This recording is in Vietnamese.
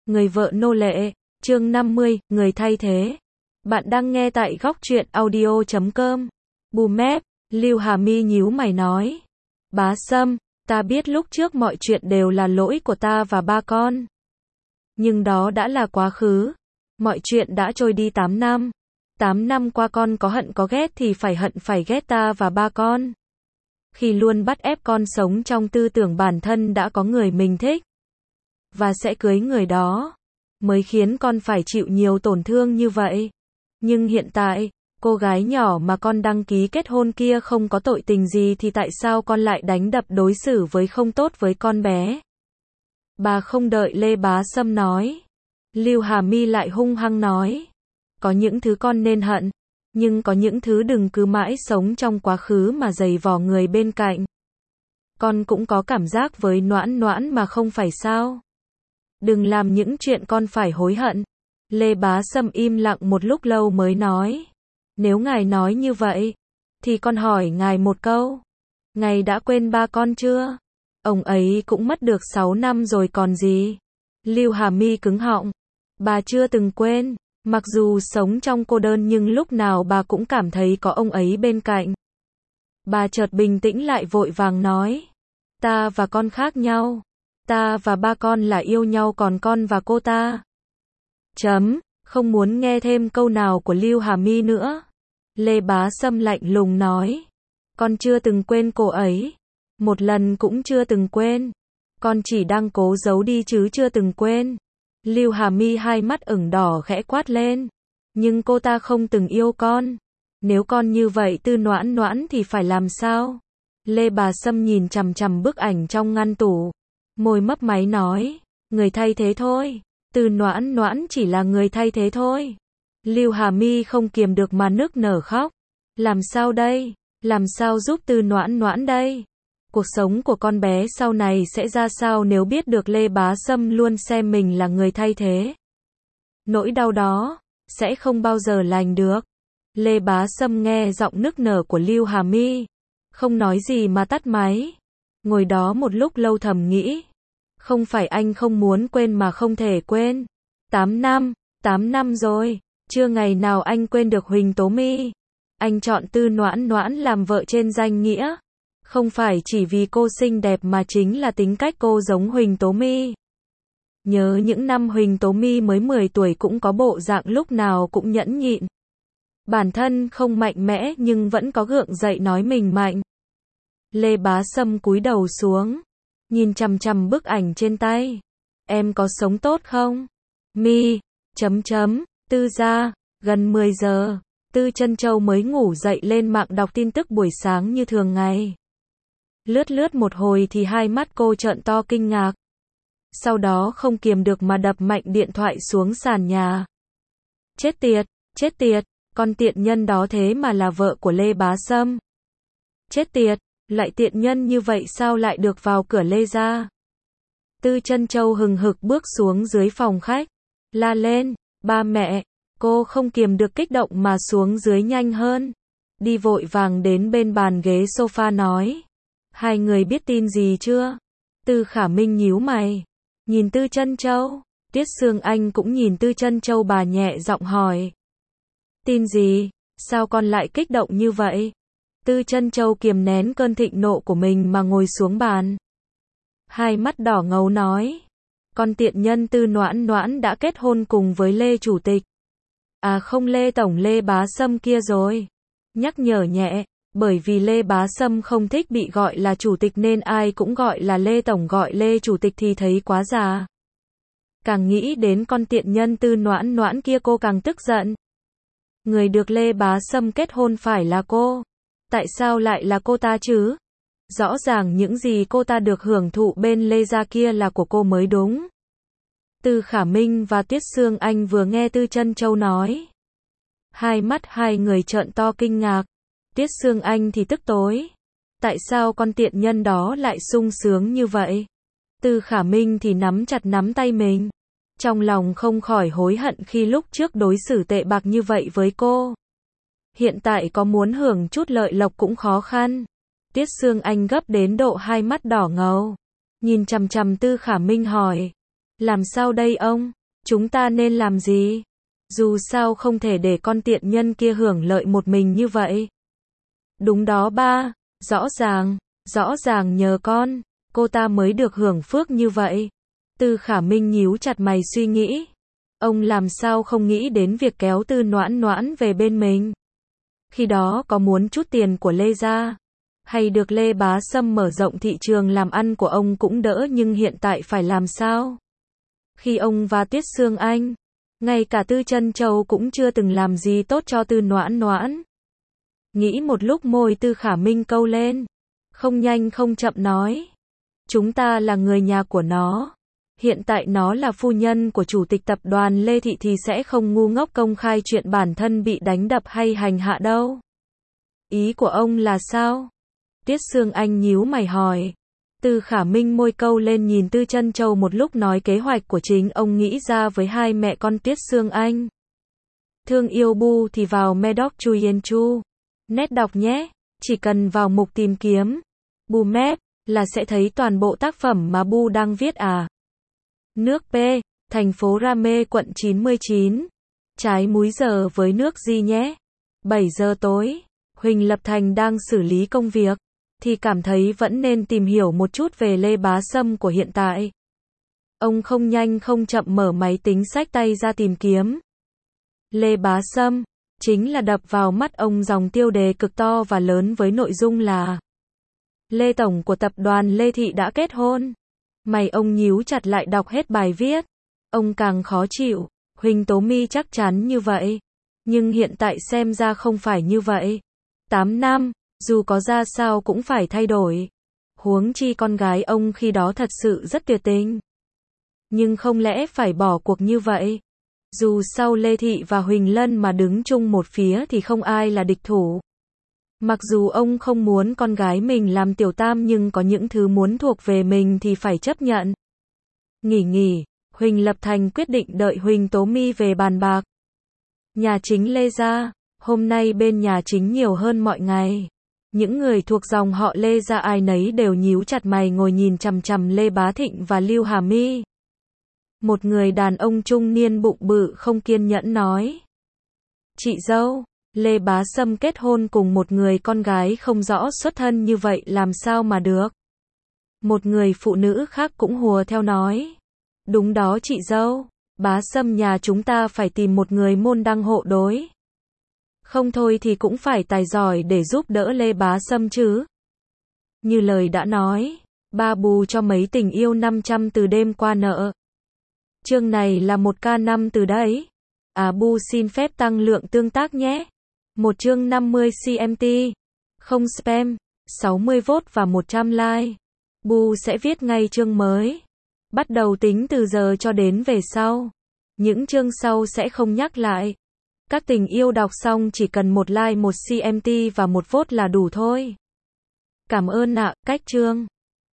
Người vợ nô lệ, chương 50, người thay thế. Bạn đang nghe tại góc truyện audio.com. Bù mép, Lưu Hà Mi nhíu mày nói. Bá Sâm, ta biết lúc trước mọi chuyện đều là lỗi của ta và ba con. Nhưng đó đã là quá khứ. Mọi chuyện đã trôi đi 8 năm. 8 năm qua con có hận có ghét thì phải hận phải ghét ta và ba con. Khi luôn bắt ép con sống trong tư tưởng bản thân đã có người mình thích và sẽ cưới người đó, mới khiến con phải chịu nhiều tổn thương như vậy. Nhưng hiện tại, cô gái nhỏ mà con đăng ký kết hôn kia không có tội tình gì thì tại sao con lại đánh đập đối xử với không tốt với con bé? Bà không đợi Lê Bá Sâm nói. Lưu Hà Mi lại hung hăng nói. Có những thứ con nên hận, nhưng có những thứ đừng cứ mãi sống trong quá khứ mà giày vò người bên cạnh. Con cũng có cảm giác với Noãn Noãn mà không phải sao? Đừng làm những chuyện con phải hối hận. Lê Bá Sâm im lặng một lúc lâu mới nói. Nếu ngài nói như vậy, thì con hỏi ngài một câu. Ngài đã quên ba con chưa? Ông ấy cũng mất được 6 năm rồi còn gì? Lưu Hà Mi cứng họng. Bà chưa từng quên. Mặc dù sống trong cô đơn nhưng lúc nào bà cũng cảm thấy có ông ấy bên cạnh. Bà chợt bình tĩnh lại vội vàng nói. Ta và con khác nhau. Ta và ba con là yêu nhau còn con và cô ta. Không muốn nghe thêm câu nào của Lưu Hà Mi nữa. Lê Bá Sâm lạnh lùng nói. Con chưa từng quên cô ấy. Một lần cũng chưa từng quên. Con chỉ đang cố giấu đi chứ chưa từng quên. Lưu Hà Mi hai mắt ửng đỏ khẽ quát lên. Nhưng cô ta không từng yêu con. Nếu con như vậy Tư Noãn Noãn thì phải làm sao? Lê Bá Sâm nhìn chằm chằm bức ảnh trong ngăn tủ. Môi mấp máy nói. Người thay thế thôi. Tư Noãn Noãn chỉ là người thay thế thôi. Lưu Hà Mi không kiềm được mà nức nở khóc. Làm sao đây? Làm sao giúp Tư Noãn Noãn đây? Cuộc sống của con bé sau này sẽ ra sao nếu biết được Lê Bá Sâm luôn xem mình là người thay thế? Nỗi đau đó sẽ không bao giờ lành được. Lê Bá Sâm nghe giọng nức nở của Lưu Hà Mi, không nói gì mà tắt máy. Ngồi đó một lúc lâu thầm nghĩ. Không phải anh không muốn quên mà không thể quên. 8 năm rồi, chưa ngày nào anh quên được Huỳnh Tố Mi. Anh chọn Tư Noãn Noãn làm vợ trên danh nghĩa. Không phải chỉ vì cô xinh đẹp mà chính là tính cách cô giống Huỳnh Tố Mi. Nhớ những năm Huỳnh Tố Mi mới 10 tuổi cũng có bộ dạng lúc nào cũng nhẫn nhịn. Bản thân không mạnh mẽ nhưng vẫn có gượng dậy nói mình mạnh. Lê Bá Sâm cúi đầu xuống, nhìn chằm chằm bức ảnh trên tay. Em có sống tốt không? Mi, Tư gia, gần 10 giờ, Tư Trân Châu mới ngủ dậy lên mạng đọc tin tức buổi sáng như thường ngày. Lướt một hồi thì hai mắt cô trợn to kinh ngạc. Sau đó không kiềm được mà đập mạnh điện thoại xuống sàn nhà. Chết tiệt, con tiện nhân đó thế mà là vợ của Lê Bá Sâm. Chết tiệt, lại tiện nhân như vậy sao lại được vào cửa Lê gia? Tư Trân Châu hừng hực bước xuống dưới phòng khách, la lên, ba mẹ, cô không kiềm được kích động mà xuống dưới nhanh hơn. Đi vội vàng đến bên bàn ghế sofa nói. Hai người biết tin gì chưa? Tư Khả Minh nhíu mày, nhìn Tư Trân Châu. Tiết Sương Anh cũng nhìn Tư Trân Châu, bà nhẹ giọng hỏi. Tin gì? Sao con lại kích động như vậy? Tư Trân Châu kiềm nén cơn thịnh nộ của mình mà ngồi xuống bàn. Hai mắt đỏ ngầu nói. Con tiện nhân Tư Noãn Noãn đã kết hôn cùng với Lê Chủ tịch. À không, Lê Tổng, Lê Bá Sâm kia rồi. Nhắc nhở nhẹ. Bởi vì Lê Bá Sâm không thích bị gọi là chủ tịch nên ai cũng gọi là Lê Tổng, gọi Lê Chủ tịch thì thấy quá già. Càng nghĩ đến con tiện nhân Tư Noãn Noãn kia cô càng tức giận. Người được Lê Bá Sâm kết hôn phải là cô. Tại sao lại là cô ta chứ? Rõ ràng những gì cô ta được hưởng thụ bên Lê gia kia là của cô mới đúng. Tư Khả Minh và Tiết Sương Anh vừa nghe Tư Trân Châu nói. Hai mắt hai người trợn to kinh ngạc. Tiết Sương Anh thì tức tối. Tại sao con tiện nhân đó lại sung sướng như vậy? Tư Khả Minh thì nắm chặt nắm tay mình. Trong lòng không khỏi hối hận khi lúc trước đối xử tệ bạc như vậy với cô. Hiện tại có muốn hưởng chút lợi lộc cũng khó khăn. Tiết Sương Anh gấp đến độ hai mắt đỏ ngầu. Nhìn chằm chằm Tư Khả Minh hỏi. Làm sao đây ông? Chúng ta nên làm gì? Dù sao không thể để con tiện nhân kia hưởng lợi một mình như vậy. Đúng đó ba, rõ ràng nhờ con, cô ta mới được hưởng phước như vậy. Tư Khả Minh nhíu chặt mày suy nghĩ. Ông làm sao không nghĩ đến việc kéo Tư Noãn Noãn về bên mình. Khi đó có muốn chút tiền của Lê gia, hay được Lê Bá Sâm mở rộng thị trường làm ăn của ông cũng đỡ, nhưng hiện tại phải làm sao? Khi ông và Tuyết Sương Anh, ngay cả Tư Trân Châu cũng chưa từng làm gì tốt cho Tư Noãn Noãn. Nghĩ một lúc môi Tư Khả Minh câu lên, không nhanh không chậm nói. Chúng ta là người nhà của nó. Hiện tại nó là phu nhân của chủ tịch tập đoàn Lê Thị thì sẽ không ngu ngốc công khai chuyện bản thân bị đánh đập hay hành hạ đâu. Ý của ông là sao? Tiết Sương Anh nhíu mày hỏi. Tư Khả Minh môi câu lên nhìn Tư Trân Châu một lúc nói kế hoạch của chính ông nghĩ ra với hai mẹ con Tiết Sương Anh. Thương yêu Bu thì vào Medoc Chuyen Chu. Nét đọc nhé, chỉ cần vào mục tìm kiếm Bu Map là sẽ thấy toàn bộ tác phẩm mà Bu đang viết à. Nước P, thành phố Rame quận 99. Trái múi giờ với nước gì nhé. 7 giờ tối, Huỳnh Lập Thành đang xử lý công việc, thì cảm thấy vẫn nên tìm hiểu một chút về Lê Bá Sâm của hiện tại. Ông không nhanh không chậm mở máy tính xách tay ra tìm kiếm. Lê Bá Sâm, chính là đập vào mắt ông dòng tiêu đề cực to và lớn với nội dung là Lê Tổng của tập đoàn Lê Thị đã kết hôn. Mày ông nhíu chặt lại đọc hết bài viết. Ông càng khó chịu. Huỳnh Tố My chắc chắn như vậy. Nhưng hiện tại xem ra không phải như vậy. 8 năm, dù có ra sao cũng phải thay đổi. Huống chi con gái ông khi đó thật sự rất tuyệt tình. Nhưng không lẽ phải bỏ cuộc như vậy? Dù sau Lê Thị và Huỳnh Lân mà đứng chung một phía thì không ai là địch thủ. Mặc dù ông không muốn con gái mình làm tiểu tam nhưng có những thứ muốn thuộc về mình thì phải chấp nhận. Nghỉ, Huỳnh Lập Thành quyết định đợi Huỳnh Tố My về bàn bạc. Nhà chính Lê gia, hôm nay bên nhà chính nhiều hơn mọi ngày. Những người thuộc dòng họ Lê gia ai nấy đều nhíu chặt mày ngồi nhìn chằm chằm Lê Bá Thịnh và Lưu Hà My. Một người đàn ông trung niên bụng bự không kiên nhẫn nói. Chị dâu, Lê Bá Sâm kết hôn cùng một người con gái không rõ xuất thân như vậy làm sao mà được. Một người phụ nữ khác cũng hùa theo nói. Đúng đó chị dâu, Bá Sâm nhà chúng ta phải tìm một người môn đăng hộ đối. Không thôi thì cũng phải tài giỏi để giúp đỡ Lê Bá Sâm chứ. Như lời đã nói, ba bù cho mấy tình yêu 500 từ đêm qua nợ. Chương này là 1K5 từ đấy. Bu xin phép tăng lượng tương tác nhé. Một chương 50 CMT. Không spam. 60V và 100 like. Bu sẽ viết ngay chương mới. Bắt đầu tính từ giờ cho đến về sau. Những chương sau sẽ không nhắc lại. Các tình yêu đọc xong chỉ cần một like, một CMT và một vote là đủ thôi. Cảm ơn ạ, cách chương.